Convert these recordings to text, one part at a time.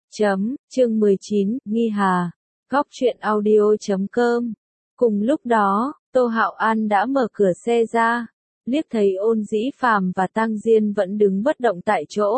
Chương 19, Nghi Hà. Góc truyện audio.com. Cùng lúc đó, Tô Hạo An đã mở cửa xe ra, liếc thấy Ôn Dĩ Phàm và Tang Diên vẫn đứng bất động tại chỗ.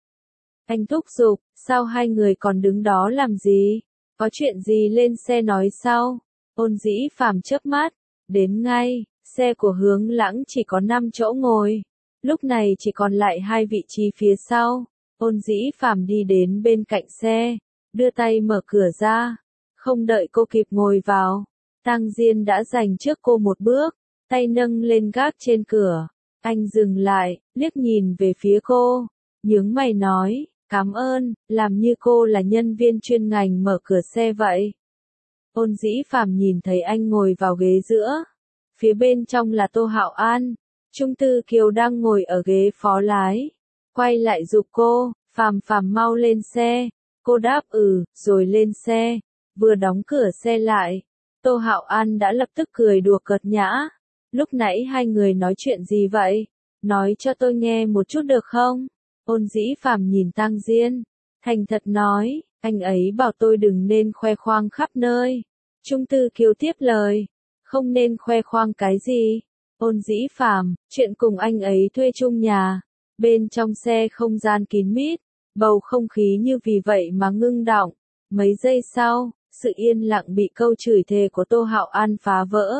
Anh thúc giục, sao hai người còn đứng đó làm gì? Có chuyện gì lên xe nói sau? Ôn Dĩ Phàm chớp mắt, đến ngay, xe của Hướng Lãng chỉ có 5 chỗ ngồi. Lúc này chỉ còn lại 2 vị trí phía sau. Ôn Dĩ Phàm đi đến bên cạnh xe, đưa tay mở cửa ra. Không đợi cô kịp ngồi vào, Tang Diên đã giành trước cô một bước, tay nâng lên gác trên cửa. Anh dừng lại, liếc nhìn về phía cô, nhướng mày nói, cảm ơn, làm như cô là nhân viên chuyên ngành mở cửa xe vậy. Ôn Dĩ Phàm nhìn thấy anh ngồi vào ghế giữa, phía bên trong là Tô Hạo An, Trung Tư Kiều đang ngồi ở ghế phó lái, quay lại giục cô, Phàm Phàm mau lên xe. Cô đáp rồi lên xe. Vừa đóng cửa xe lại, Tô Hạo An đã lập tức cười đùa cợt nhã. Lúc nãy hai người nói chuyện gì vậy? Nói cho tôi nghe một chút được không? Ôn Dĩ Phàm nhìn Tang Diên, thành thật nói, anh ấy bảo tôi đừng nên khoe khoang khắp nơi. Trung Tư Kiều tiếp lời, không nên khoe khoang cái gì? Ôn Dĩ Phàm, chuyện cùng anh ấy thuê chung nhà. Bên trong xe không gian kín mít, bầu không khí như vì vậy mà ngưng đọng. Mấy giây sau, sự yên lặng bị câu chửi thề của Tô Hạo An phá vỡ.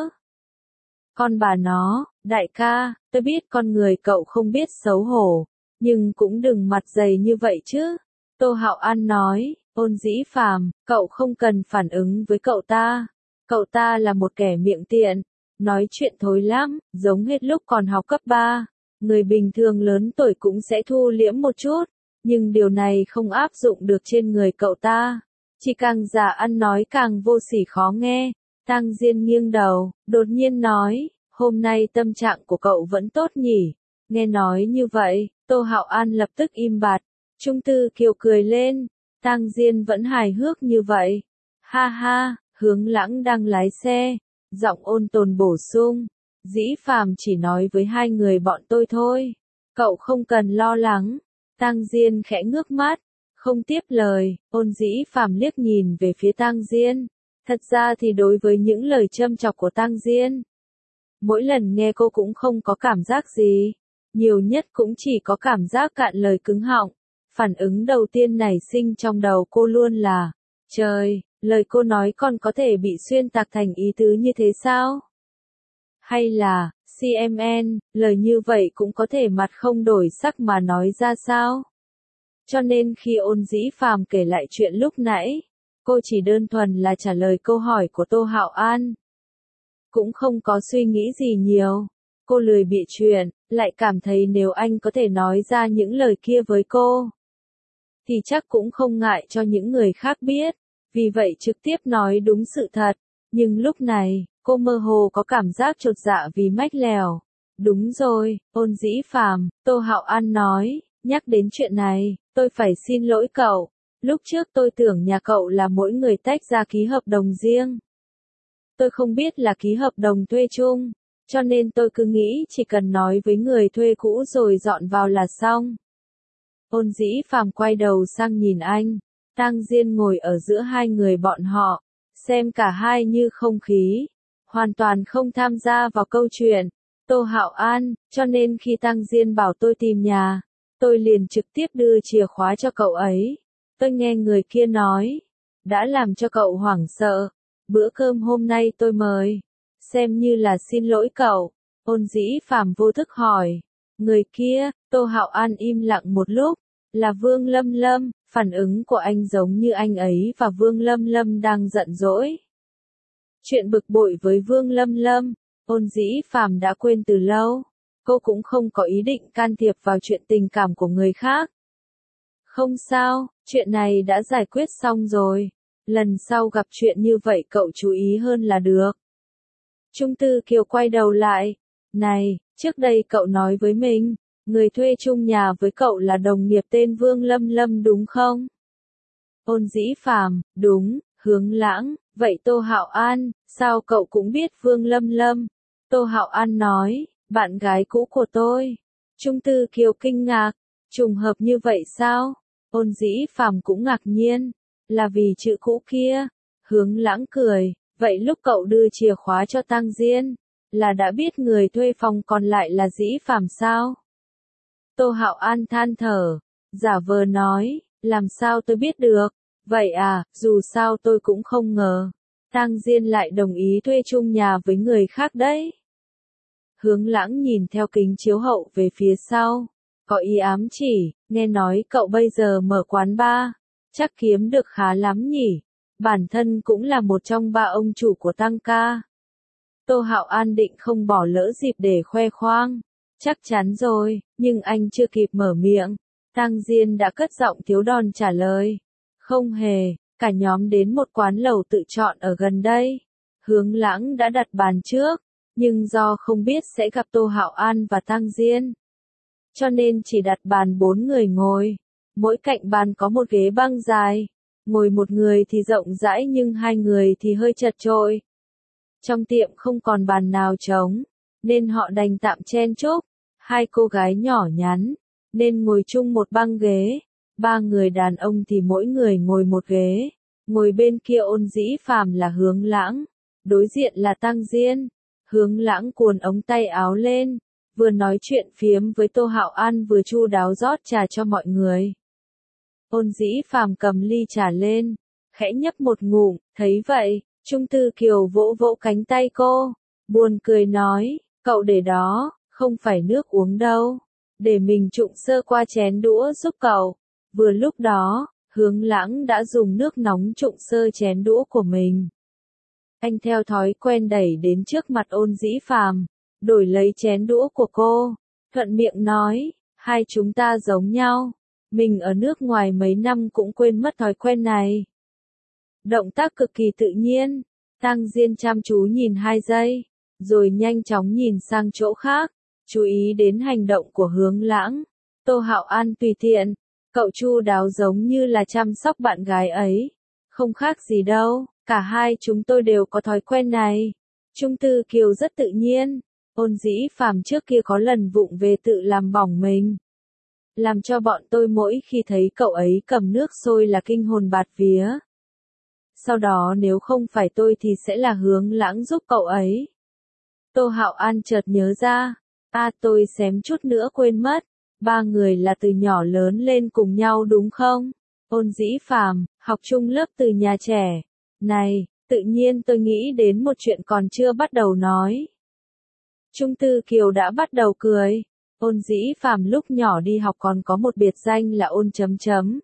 Con bà nó, đại ca, tôi biết con người cậu không biết xấu hổ, nhưng cũng đừng mặt dày như vậy chứ. Tô Hạo An nói, Ôn Dĩ Phàm, cậu không cần phản ứng với cậu ta. Cậu ta là một kẻ miệng tiện, nói chuyện thối lắm, giống hết lúc còn học cấp 3. Người bình thường lớn tuổi cũng sẽ thu liễm một chút, nhưng điều này không áp dụng được trên người cậu ta. Chỉ càng già ăn nói càng vô sỉ khó nghe. Tang Diên nghiêng đầu, đột nhiên nói, hôm nay tâm trạng của cậu vẫn tốt nhỉ? Nghe nói như vậy, Tô Hạo An lập tức im bặt. Trung Tư Kiều cười lên, Tang Diên vẫn hài hước như vậy. Ha ha, Hướng Lãng đang lái xe, giọng ôn tồn bổ sung. Dĩ Phàm chỉ nói với hai người bọn tôi thôi, cậu không cần lo lắng. Tang Diên khẽ ngước mắt, không tiếp lời. Ôn Dĩ Phàm liếc nhìn về phía Tang Diên. Thật ra thì đối với những lời châm chọc của Tang Diên, mỗi lần nghe cô cũng không có cảm giác gì, nhiều nhất cũng chỉ có cảm giác cạn lời cứng họng. Phản ứng đầu tiên nảy sinh trong đầu cô luôn là, trời, lời cô nói còn có thể bị xuyên tạc thành ý tứ như thế sao? Hay là, CMN, lời như vậy cũng có thể mặt không đổi sắc mà nói ra sao? Cho nên khi Ôn Dĩ Phàm kể lại chuyện lúc nãy, cô chỉ đơn thuần là trả lời câu hỏi của Tô Hạo An. Cũng không có suy nghĩ gì nhiều. Cô lười bịa chuyện, lại cảm thấy nếu anh có thể nói ra những lời kia với cô, thì chắc cũng không ngại cho những người khác biết. Vì vậy trực tiếp nói đúng sự thật. Nhưng lúc này, cô mơ hồ có cảm giác chột dạ vì mách lèo. Đúng rồi, Ôn Dĩ Phàm, Tô Hạo An nói, nhắc đến chuyện này, tôi phải xin lỗi cậu. Lúc trước tôi tưởng nhà cậu là mỗi người tách ra ký hợp đồng riêng. Tôi không biết là ký hợp đồng thuê chung, cho nên tôi cứ nghĩ chỉ cần nói với người thuê cũ rồi dọn vào là xong. Ôn Dĩ Phàm quay đầu sang nhìn anh. Tang Diên ngồi ở giữa hai người bọn họ, xem cả hai như không khí, hoàn toàn không tham gia vào câu chuyện. Tô Hạo An, cho nên khi Tang Diên bảo tôi tìm nhà, tôi liền trực tiếp đưa chìa khóa cho cậu ấy. Tôi nghe người kia nói, đã làm cho cậu hoảng sợ. Bữa cơm hôm nay tôi mời, xem như là xin lỗi cậu. Ôn Dĩ Phàm vô thức hỏi, người kia. Tô Hạo An im lặng một lúc, là Vương Lâm Lâm. Phản ứng của anh giống như anh ấy và Vương Lâm Lâm đang giận dỗi. Chuyện bực bội với Vương Lâm Lâm, Ôn Dĩ Phàm đã quên từ lâu. Cô cũng không có ý định can thiệp vào chuyện tình cảm của người khác. Không sao, chuyện này đã giải quyết xong rồi. Lần sau gặp chuyện như vậy cậu chú ý hơn là được. Trung Tư Kiều quay đầu lại. Này, trước đây cậu nói với mình, người thuê chung nhà với cậu là đồng nghiệp tên Vương Lâm Lâm đúng không? Ôn Dĩ Phàm, đúng. Hướng Lãng, vậy Tô Hạo An, sao cậu cũng biết Vương Lâm Lâm? Tô Hạo An nói, bạn gái cũ của tôi. Trung Tư Kiều kinh ngạc, trùng hợp như vậy sao? Ôn Dĩ Phàm cũng ngạc nhiên, là vì chữ cũ kia. Hướng Lãng cười, vậy lúc cậu đưa chìa khóa cho Tang Diên, là đã biết người thuê phòng còn lại là Dĩ Phàm sao? Tô Hạo An than thở, giả vờ nói, làm sao tôi biết được, vậy à, dù sao tôi cũng không ngờ. Tang Diên lại đồng ý thuê chung nhà với người khác đấy. Hướng Lãng nhìn theo kính chiếu hậu về phía sau, có ý ám chỉ, nghe nói cậu bây giờ mở quán bar, chắc kiếm được khá lắm nhỉ, bản thân cũng là một trong ba ông chủ của Tăng ca. Tô Hạo An định không bỏ lỡ dịp để khoe khoang, chắc chắn rồi, nhưng anh chưa kịp mở miệng, Tang Diên đã cất giọng thiếu đòn trả lời, không hề, cả nhóm đến một quán lẩu tự chọn ở gần đây. Hướng Lãng đã đặt bàn trước, nhưng do không biết sẽ gặp Tô Hạo An và Tang Diên, cho nên chỉ đặt bàn 4 người ngồi, mỗi cạnh bàn có một ghế băng dài, ngồi một người thì rộng rãi nhưng hai người thì hơi chật chội. Trong tiệm không còn bàn nào trống, nên họ đành tạm chen chúc, hai cô gái nhỏ nhắn, nên ngồi chung một băng ghế, ba người đàn ông thì mỗi người ngồi một ghế, ngồi bên kia Ôn Dĩ Phàm là Hướng Lãng, đối diện là Tang Diên. Hướng Lãng cuồn ống tay áo lên, vừa nói chuyện phiếm với Tô Hạo An vừa chu đáo rót trà cho mọi người. Ôn Dĩ Phàm cầm ly trà lên, khẽ nhấp một ngụm, thấy vậy, Trung Tư Kiều vỗ vỗ cánh tay cô, buồn cười nói, cậu để đó, không phải nước uống đâu, để mình trụng sơ qua chén đũa giúp cậu. Vừa lúc đó, Hướng Lãng đã dùng nước nóng trụng sơ chén đũa của mình. Anh theo thói quen đẩy đến trước mặt Ôn Dĩ Phàm, đổi lấy chén đũa của cô, thuận miệng nói, hai chúng ta giống nhau, mình ở nước ngoài mấy năm cũng quên mất thói quen này. Động tác cực kỳ tự nhiên, Tang Diên chăm chú nhìn 2 giây, rồi nhanh chóng nhìn sang chỗ khác, chú ý đến hành động của Hướng Lãng. Tô Hạo An tùy tiện, cậu chu đáo giống như là chăm sóc bạn gái ấy, không khác gì đâu. Cả hai chúng tôi đều có thói quen này. Trung Tư Kiều rất tự nhiên. Ôn Dĩ Phàm trước kia có lần vụng về tự làm bỏng mình, làm cho bọn tôi mỗi khi thấy cậu ấy cầm nước sôi là kinh hồn bạt vía. Sau đó nếu không phải tôi thì sẽ là Hướng Lãng giúp cậu ấy. Tô Hạo An chợt nhớ ra, tôi xém chút nữa quên mất, ba người là từ nhỏ lớn lên cùng nhau đúng không? Ôn Dĩ Phàm, học chung lớp từ nhà trẻ. Này, tự nhiên tôi nghĩ đến một chuyện còn chưa bắt đầu nói. Trung Tư Kiều đã bắt đầu cười. Ôn Dĩ Phàm lúc nhỏ đi học còn có một biệt danh là Ôn chấm chấm.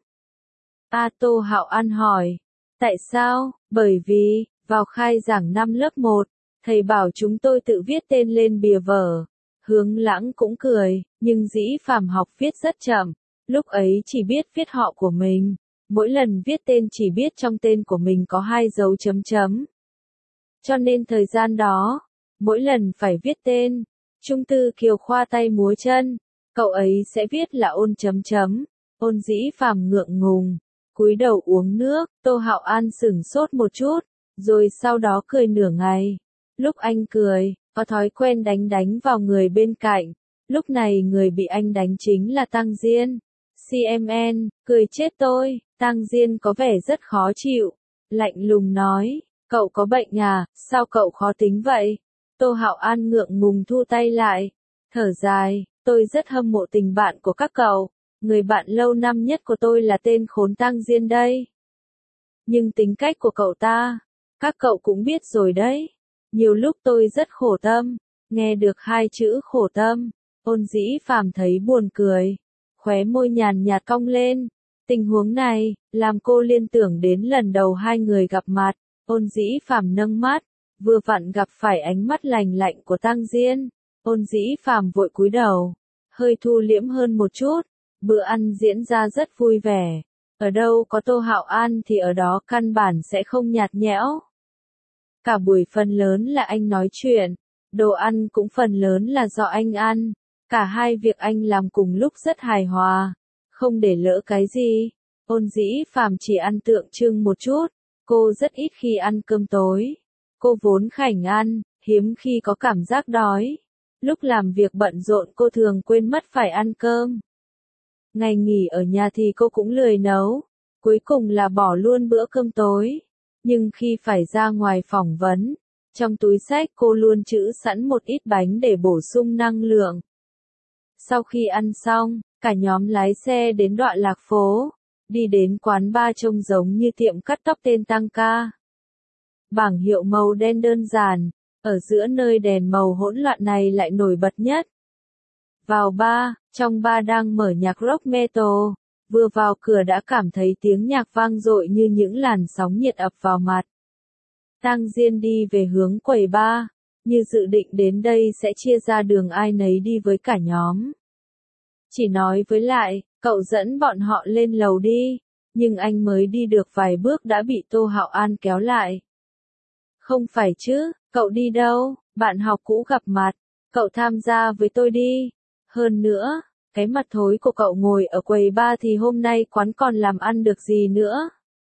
Tô Hạo An hỏi. Tại sao? Bởi vì, vào khai giảng năm lớp 1, thầy bảo chúng tôi tự viết tên lên bìa vở. Hướng Lãng cũng cười, nhưng Dĩ Phàm học viết rất chậm, lúc ấy chỉ biết viết họ của mình. Mỗi lần viết tên chỉ biết trong tên của mình có 2 dấu chấm chấm. Cho nên thời gian đó, mỗi lần phải viết tên, Trung Tư Kiều khoa tay múa chân, cậu ấy sẽ viết là Ôn chấm chấm. Ôn Dĩ Phàm ngượng ngùng, cúi đầu uống nước. Tô Hạo An sửng sốt một chút, rồi sau đó cười nửa ngày. Lúc anh cười, có thói quen đánh vào người bên cạnh. Lúc này người bị anh đánh chính là Tang Diên. CMN, cười chết tôi. Tang Diên có vẻ rất khó chịu, lạnh lùng nói, cậu có bệnh à, sao cậu khó tính vậy? Tô Hạo An ngượng ngùng thu tay lại, thở dài, tôi rất hâm mộ tình bạn của các cậu, người bạn lâu năm nhất của tôi là tên khốn Tang Diên đây. Nhưng tính cách của cậu ta, các cậu cũng biết rồi đấy, nhiều lúc tôi rất khổ tâm. Nghe được 2 chữ khổ tâm, Ôn Dĩ Phàm thấy buồn cười, khóe môi nhàn nhạt cong lên. Tình huống này, làm cô liên tưởng đến lần đầu hai người gặp mặt. Ôn Dĩ Phàm nâng mắt, vừa vặn gặp phải ánh mắt lạnh lạnh của Tang Diên. Ôn Dĩ Phàm vội cúi đầu, hơi thu liễm hơn một chút. Bữa ăn diễn ra rất vui vẻ. Ở đâu có Tô Hạo An thì ở đó căn bản sẽ không nhạt nhẽo. Cả buổi phần lớn là anh nói chuyện, đồ ăn cũng phần lớn là do anh ăn. Cả hai việc anh làm cùng lúc rất hài hòa, không để lỡ cái gì. Ôn Dĩ Phàm chỉ ăn tượng trưng một chút, cô rất ít khi ăn cơm tối. Cô vốn khảnh ăn, hiếm khi có cảm giác đói. Lúc làm việc bận rộn cô thường quên mất phải ăn cơm. Ngày nghỉ ở nhà thì cô cũng lười nấu, cuối cùng là bỏ luôn bữa cơm tối. Nhưng khi phải ra ngoài phỏng vấn, trong túi xách cô luôn trữ sẵn một ít bánh để bổ sung năng lượng. Sau khi ăn xong, cả nhóm lái xe đến đoạn Lạc Phố, đi đến quán bar trông giống như tiệm cắt tóc tên Tăng Ca. Bảng hiệu màu đen đơn giản, ở giữa nơi đèn màu hỗn loạn này lại nổi bật nhất. Vào bar, trong bar đang mở nhạc rock metal, vừa vào cửa đã cảm thấy tiếng nhạc vang dội như những làn sóng nhiệt ập vào mặt. Tang Diên đi về hướng quầy bar, như dự định đến đây sẽ chia ra đường ai nấy đi với cả nhóm. Chỉ nói với lại, cậu dẫn bọn họ lên lầu đi, nhưng anh mới đi được vài bước đã bị Tô Hạo An kéo lại. Không phải chứ, cậu đi đâu, bạn học cũ gặp mặt, cậu tham gia với tôi đi. Hơn nữa, cái mặt thối của cậu ngồi ở quầy bar thì hôm nay quán còn làm ăn được gì nữa.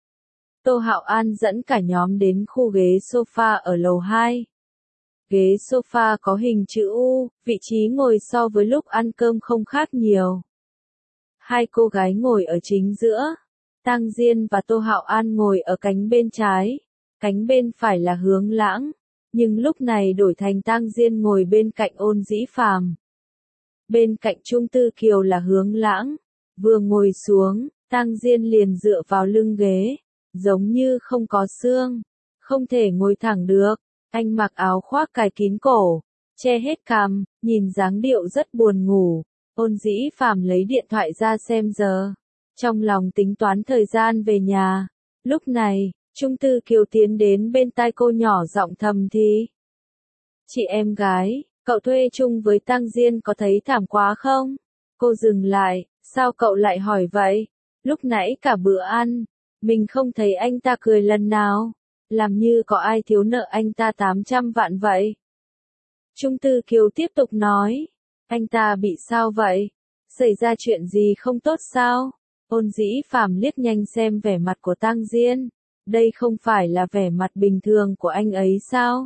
Tô Hạo An dẫn cả nhóm đến khu ghế sofa ở lầu 2. Ghế sofa có hình chữ U, vị trí ngồi so với lúc ăn cơm không khác nhiều. Hai cô gái ngồi ở chính giữa, Tang Diên và Tô Hạo An ngồi ở cánh bên trái, cánh bên phải là Hướng Lãng, nhưng lúc này đổi thành Tang Diên ngồi bên cạnh Ôn Dĩ Phàm. Bên cạnh Trung Tư Kiều là Hướng Lãng, vừa ngồi xuống, Tang Diên liền dựa vào lưng ghế, giống như không có xương, không thể ngồi thẳng được. Anh mặc áo khoác cài kín cổ, che hết cằm, nhìn dáng điệu rất buồn ngủ. Ôn Dĩ Phàm lấy điện thoại ra xem giờ, trong lòng tính toán thời gian về nhà. Lúc này, Trung Tư Kiều tiến đến bên tai cô nhỏ giọng thầm thì. Chị em gái, cậu thuê chung với Tang Diên có thấy thảm quá không? Cô dừng lại, sao cậu lại hỏi vậy? Lúc nãy cả bữa ăn, mình không thấy anh ta cười lần nào. Làm như có ai thiếu nợ anh ta 800 vạn vậy. Trung Tư Kiều tiếp tục nói, anh ta bị sao vậy? Xảy ra chuyện gì không tốt sao? Ôn Dĩ Phàm liếc nhanh xem vẻ mặt của Tang Diên, đây không phải là vẻ mặt bình thường của anh ấy sao?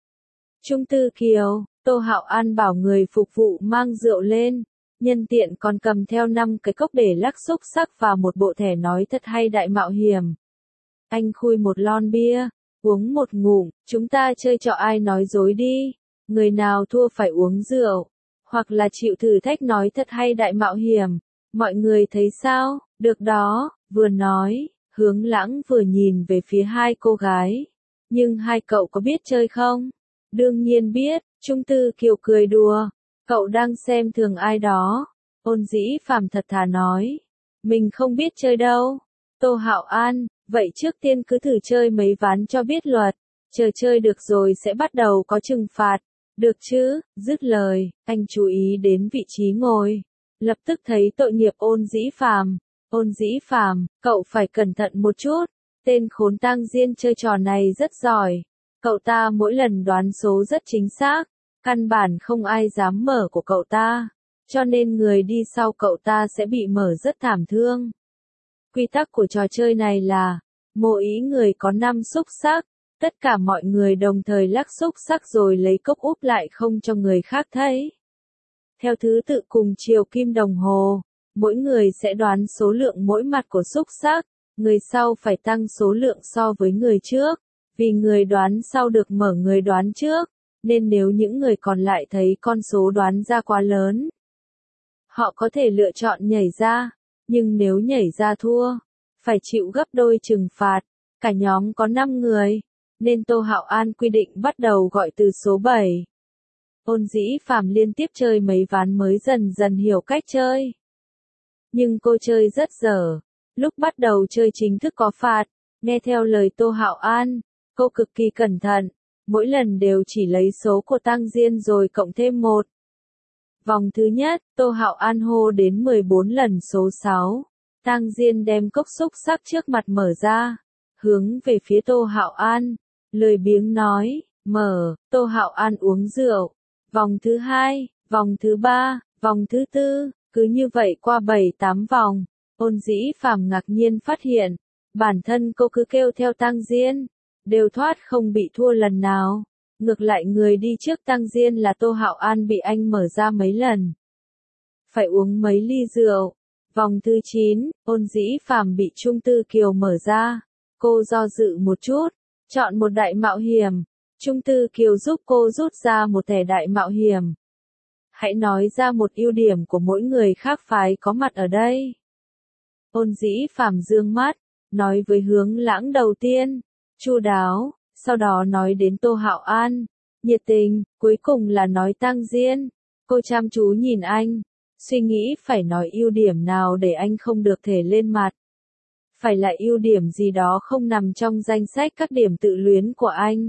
Trung Tư Kiều, Tô Hạo An bảo người phục vụ mang rượu lên, nhân tiện còn cầm theo 5 cái cốc để lắc xúc xắc và một bộ thẻ nói thật hay đại mạo hiểm. Anh khui một lon bia, uống một ngụm, chúng ta chơi trò ai nói dối đi, người nào thua phải uống rượu, hoặc là chịu thử thách nói thật hay đại mạo hiểm, mọi người thấy sao, được đó, vừa nói, Hướng Lãng vừa nhìn về phía hai cô gái, nhưng hai cậu có biết chơi không? Đương nhiên biết, Trung Tư Kiều cười đùa, cậu đang xem thường ai đó, Ôn Dĩ Phàm thật thà nói, mình không biết chơi đâu. Tô Hạo An, vậy trước tiên cứ thử chơi mấy ván cho biết luật, chờ chơi được rồi sẽ bắt đầu có trừng phạt, được chứ? Dứt lời, anh chú ý đến vị trí ngồi, lập tức thấy tội nghiệp Ôn Dĩ Phàm. Ôn Dĩ Phàm, cậu phải cẩn thận một chút, tên khốn Tang Diên chơi trò này rất giỏi, cậu ta mỗi lần đoán số rất chính xác, căn bản không ai dám mở của cậu ta, cho nên người đi sau cậu ta sẽ bị mở rất thảm thương. Quy tắc của trò chơi này là, mỗi ý người có 5 xúc xắc, tất cả mọi người đồng thời lắc xúc xắc rồi lấy cốc úp lại không cho người khác thấy. Theo thứ tự cùng chiều kim đồng hồ, mỗi người sẽ đoán số lượng mỗi mặt của xúc xắc, người sau phải tăng số lượng so với người trước, vì người đoán sau được mở người đoán trước, nên nếu những người còn lại thấy con số đoán ra quá lớn, họ có thể lựa chọn nhảy ra. Nhưng nếu nhảy ra thua, phải chịu gấp đôi trừng phạt. Cả nhóm có 5 người, nên Tô Hạo An quy định bắt đầu gọi từ số 7. Ôn Dĩ Phàm liên tiếp chơi mấy ván mới dần dần hiểu cách chơi. Nhưng cô chơi rất dở. Lúc bắt đầu chơi chính thức có phạt, nghe theo lời Tô Hạo An, cô cực kỳ cẩn thận, mỗi lần đều chỉ lấy số của Tang Diên rồi cộng thêm 1. Vòng thứ nhất, Tô Hạo An hô đến 14 lần số 6. Tang Diên đem cốc xúc xắc trước mặt mở ra, hướng về phía Tô Hạo An, lười biếng nói, mở, Tô Hạo An uống rượu. Vòng thứ hai, vòng thứ ba, vòng thứ tư, cứ như vậy qua 7-8 vòng. Ôn Dĩ Phàm ngạc nhiên phát hiện, bản thân cô cứ kêu theo Tang Diên, đều thoát không bị thua lần nào. Ngược lại người đi trước Tang Diên là Tô Hạo An bị anh mở ra mấy lần. Phải uống mấy ly rượu. Vòng thứ 9, Ôn Dĩ Phàm bị Trung Tư Kiều mở ra. Cô do dự một chút, chọn một đại mạo hiểm. Trung Tư Kiều giúp cô rút ra một thẻ đại mạo hiểm. Hãy nói ra một ưu điểm của mỗi người khác phái có mặt ở đây. Ôn Dĩ Phàm dương mắt, nói với Hướng Lãng đầu tiên, chu đáo, sau đó nói đến Tô Hạo An, nhiệt tình, cuối cùng là nói Tang Diên. Cô chăm chú nhìn anh, suy nghĩ phải nói ưu điểm nào để anh không được thể lên mặt. Phải là ưu điểm gì đó không nằm trong danh sách các điểm tự luyến của anh.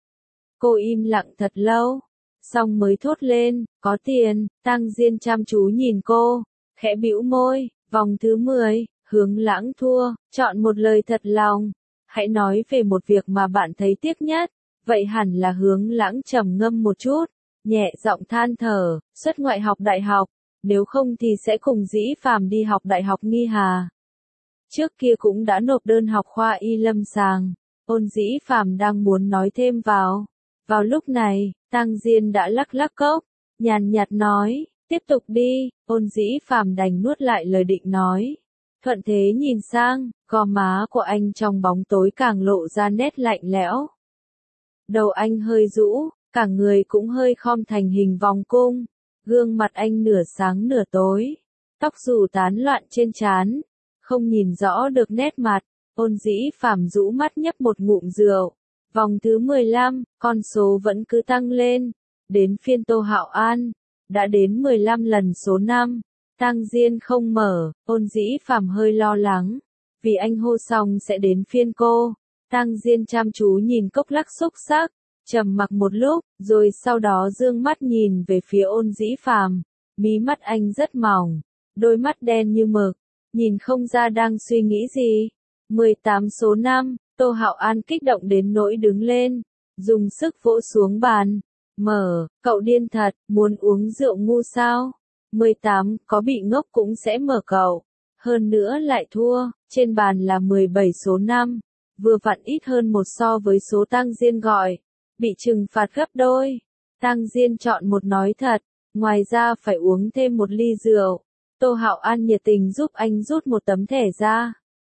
Cô im lặng thật lâu, xong mới thốt lên, có tiền. Tang Diên chăm chú nhìn cô, khẽ bĩu môi. Vòng thứ 10, Hướng Lãng thua, chọn một lời thật lòng. Hãy nói về một việc mà bạn thấy tiếc nhất. Vậy hẳn là Hướng Lãng trầm ngâm một chút, nhẹ giọng than thở, xuất ngoại học đại học, nếu không thì sẽ cùng Dĩ Phàm đi học đại học Nghi Hà. Trước kia cũng đã nộp đơn học khoa y lâm sàng. Ôn Dĩ Phàm đang muốn nói thêm vào. Vào lúc này, Tang Diên đã lắc lắc cốc, nhàn nhạt nói, tiếp tục đi. Ôn Dĩ Phàm đành nuốt lại lời định nói. Thuận thế nhìn sang, gò má của anh trong bóng tối càng lộ ra nét lạnh lẽo. Đầu anh hơi rũ, cả người cũng hơi khom thành hình vòng cung. Gương mặt anh nửa sáng nửa tối, tóc rủ tán loạn trên trán, không nhìn rõ được nét mặt. Ôn Dĩ Phàm rũ mắt nhấp một ngụm rượu. Vòng thứ 15, con số vẫn cứ tăng lên. Đến phiên Tô Hạo An, đã đến 15 lần số 5. Tang Diên không mở, Ôn Dĩ Phàm hơi lo lắng, vì anh hô xong sẽ đến phiên cô. Tang Diên chăm chú nhìn cốc lắc xúc xắc, trầm mặc một lúc, rồi sau đó dương mắt nhìn về phía Ôn Dĩ Phàm. Mí mắt anh rất mỏng, đôi mắt đen như mực, nhìn không ra đang suy nghĩ gì. 18 số 5, Tô Hạo An kích động đến nỗi đứng lên, dùng sức vỗ xuống bàn. Mở, cậu điên thật, muốn uống rượu ngu sao? 18, có bị ngốc cũng sẽ mở cậu. Hơn nữa lại thua, trên bàn là 17 số 5, vừa vặn ít hơn một so với số Tang Diên gọi. Bị trừng phạt gấp đôi. Tang Diên chọn một nói thật, ngoài ra phải uống thêm một ly rượu. Tô Hạo An nhiệt tình giúp anh rút một tấm thẻ ra.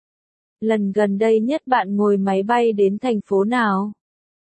Lần gần đây nhất bạn ngồi máy bay đến thành phố nào?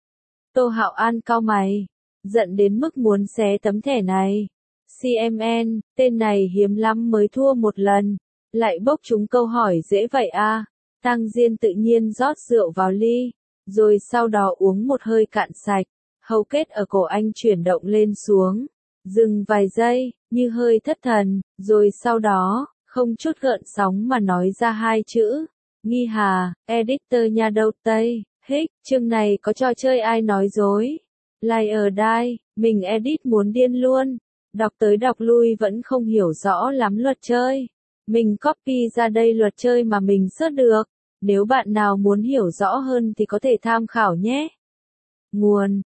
Tô Hạo An cau mày, giận đến mức muốn xé tấm thẻ này. CMN, tên này hiếm lắm mới thua một lần, lại bốc trúng câu hỏi dễ vậy à? Tang Diên tự nhiên rót rượu vào ly, rồi sau đó uống một hơi cạn sạch. Hầu kết ở cổ anh chuyển động lên xuống, dừng vài giây, như hơi thất thần, rồi sau đó, không chút gợn sóng mà nói ra hai chữ. Nghi Hà, editor nhà đầu Tây, hích, chương này có trò chơi ai nói dối. Liar die, mình edit muốn điên luôn. Đọc tới đọc lui vẫn không hiểu rõ lắm luật chơi. Mình copy ra đây luật chơi mà mình search được. Nếu bạn nào muốn hiểu rõ hơn thì có thể tham khảo nhé. Nguồn,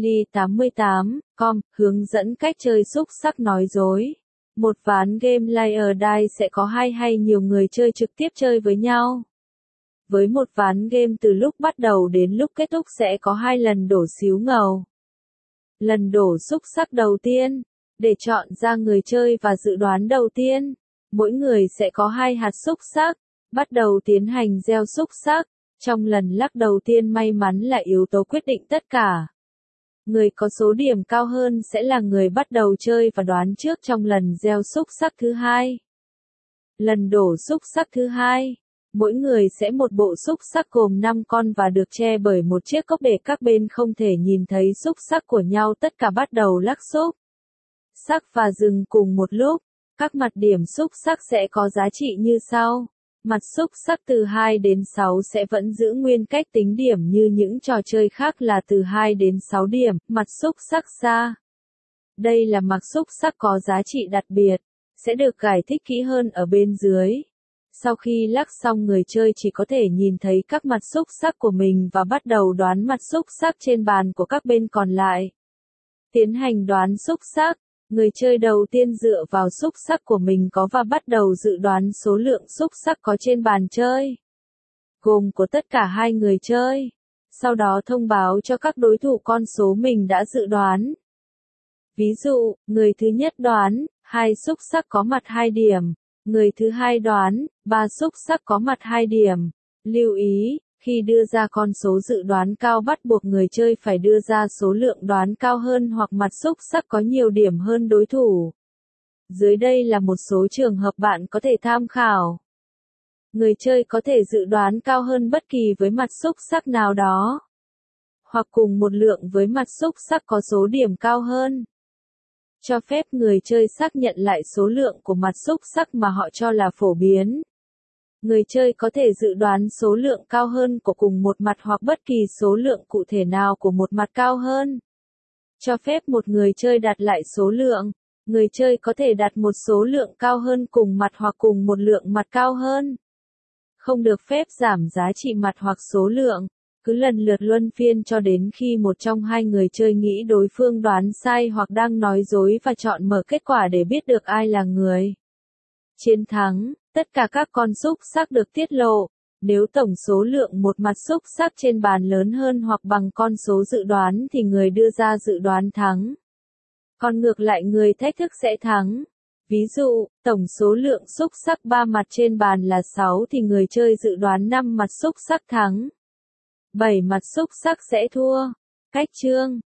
daily88.com, hướng dẫn cách chơi xúc xắc nói dối. Một ván game Liar Die sẽ có hai hay nhiều người chơi trực tiếp chơi với nhau. Với một ván game từ lúc bắt đầu đến lúc kết thúc sẽ có 2 lần đổ xíu ngầu. Lần đổ xúc xắc đầu tiên, để chọn ra người chơi và dự đoán đầu tiên, mỗi người sẽ có 2 hạt xúc xắc, bắt đầu tiến hành gieo xúc xắc. Trong lần lắc đầu tiên may mắn là yếu tố quyết định tất cả. Người có số điểm cao hơn sẽ là người bắt đầu chơi và đoán trước trong lần gieo xúc xắc thứ hai. Lần đổ xúc xắc thứ hai, mỗi người sẽ một bộ xúc xắc gồm 5 con và được che bởi một chiếc cốc để các bên không thể nhìn thấy xúc xắc của nhau, tất cả bắt đầu lắc xúc xắc và dừng cùng một lúc. Các mặt điểm xúc xắc sẽ có giá trị như sau. Mặt xúc xắc từ 2 đến 6 sẽ vẫn giữ nguyên cách tính điểm như những trò chơi khác là từ 2 đến 6 điểm. Mặt xúc xắc xa. Đây là mặt xúc xắc có giá trị đặc biệt, sẽ được giải thích kỹ hơn ở bên dưới. Sau khi lắc xong, người chơi chỉ có thể nhìn thấy các mặt xúc xắc của mình và bắt đầu đoán mặt xúc xắc trên bàn của các bên còn lại. Tiến hành đoán xúc xắc. Người chơi đầu tiên dựa vào xúc xắc của mình có và bắt đầu dự đoán số lượng xúc xắc có trên bàn chơi, gồm của tất cả 2 người chơi. Sau đó thông báo cho các đối thủ con số mình đã dự đoán. Ví dụ, người thứ nhất đoán 2 xúc xắc có mặt 2 điểm, Người thứ hai đoán, 3 xúc xắc có mặt 2 điểm. Lưu ý, khi đưa ra con số dự đoán cao bắt buộc người chơi phải đưa ra số lượng đoán cao hơn hoặc mặt xúc xắc có nhiều điểm hơn đối thủ. Dưới đây là một số trường hợp bạn có thể tham khảo. Người chơi có thể dự đoán cao hơn bất kỳ với mặt xúc xắc nào đó, hoặc cùng một lượng với mặt xúc xắc có số điểm cao hơn. Cho phép người chơi xác nhận lại số lượng của mặt xúc xắc mà họ cho là phổ biến. Người chơi có thể dự đoán số lượng cao hơn của cùng một mặt hoặc bất kỳ số lượng cụ thể nào của một mặt cao hơn. Cho phép một người chơi đặt lại số lượng. Người chơi có thể đặt một số lượng cao hơn cùng mặt hoặc cùng một lượng mặt cao hơn. Không được phép giảm giá trị mặt hoặc số lượng. Cứ lần lượt luân phiên cho đến khi một trong hai người chơi nghĩ đối phương đoán sai hoặc đang nói dối và chọn mở kết quả để biết được ai là người chiến thắng. Tất cả các con xúc xắc được tiết lộ. Nếu tổng số lượng một mặt xúc xắc trên bàn lớn hơn hoặc bằng con số dự đoán thì người đưa ra dự đoán thắng. Còn ngược lại người thách thức sẽ thắng. Ví dụ, tổng số lượng xúc xắc 3 mặt trên bàn là 6 thì người chơi dự đoán 5 mặt xúc xắc thắng. 7 mặt xúc xắc sẽ thua. Cách chương